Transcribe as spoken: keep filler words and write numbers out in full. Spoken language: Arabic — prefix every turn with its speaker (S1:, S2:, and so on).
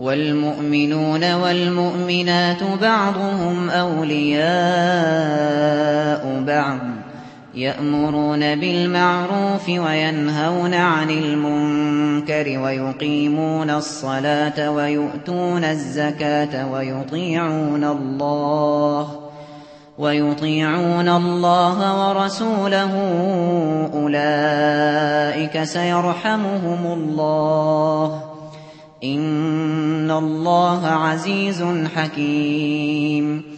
S1: والمؤمنون والمؤمنات بعضهم أولياء بعض يأمرون بالمعروف وينهون عن المنكر ويقيمون الصلاة ويؤتون الزكاة ويطيعون الله ويطيعون الله ورسوله أولئك سيرحمهم الله إن الله عزيز حكيم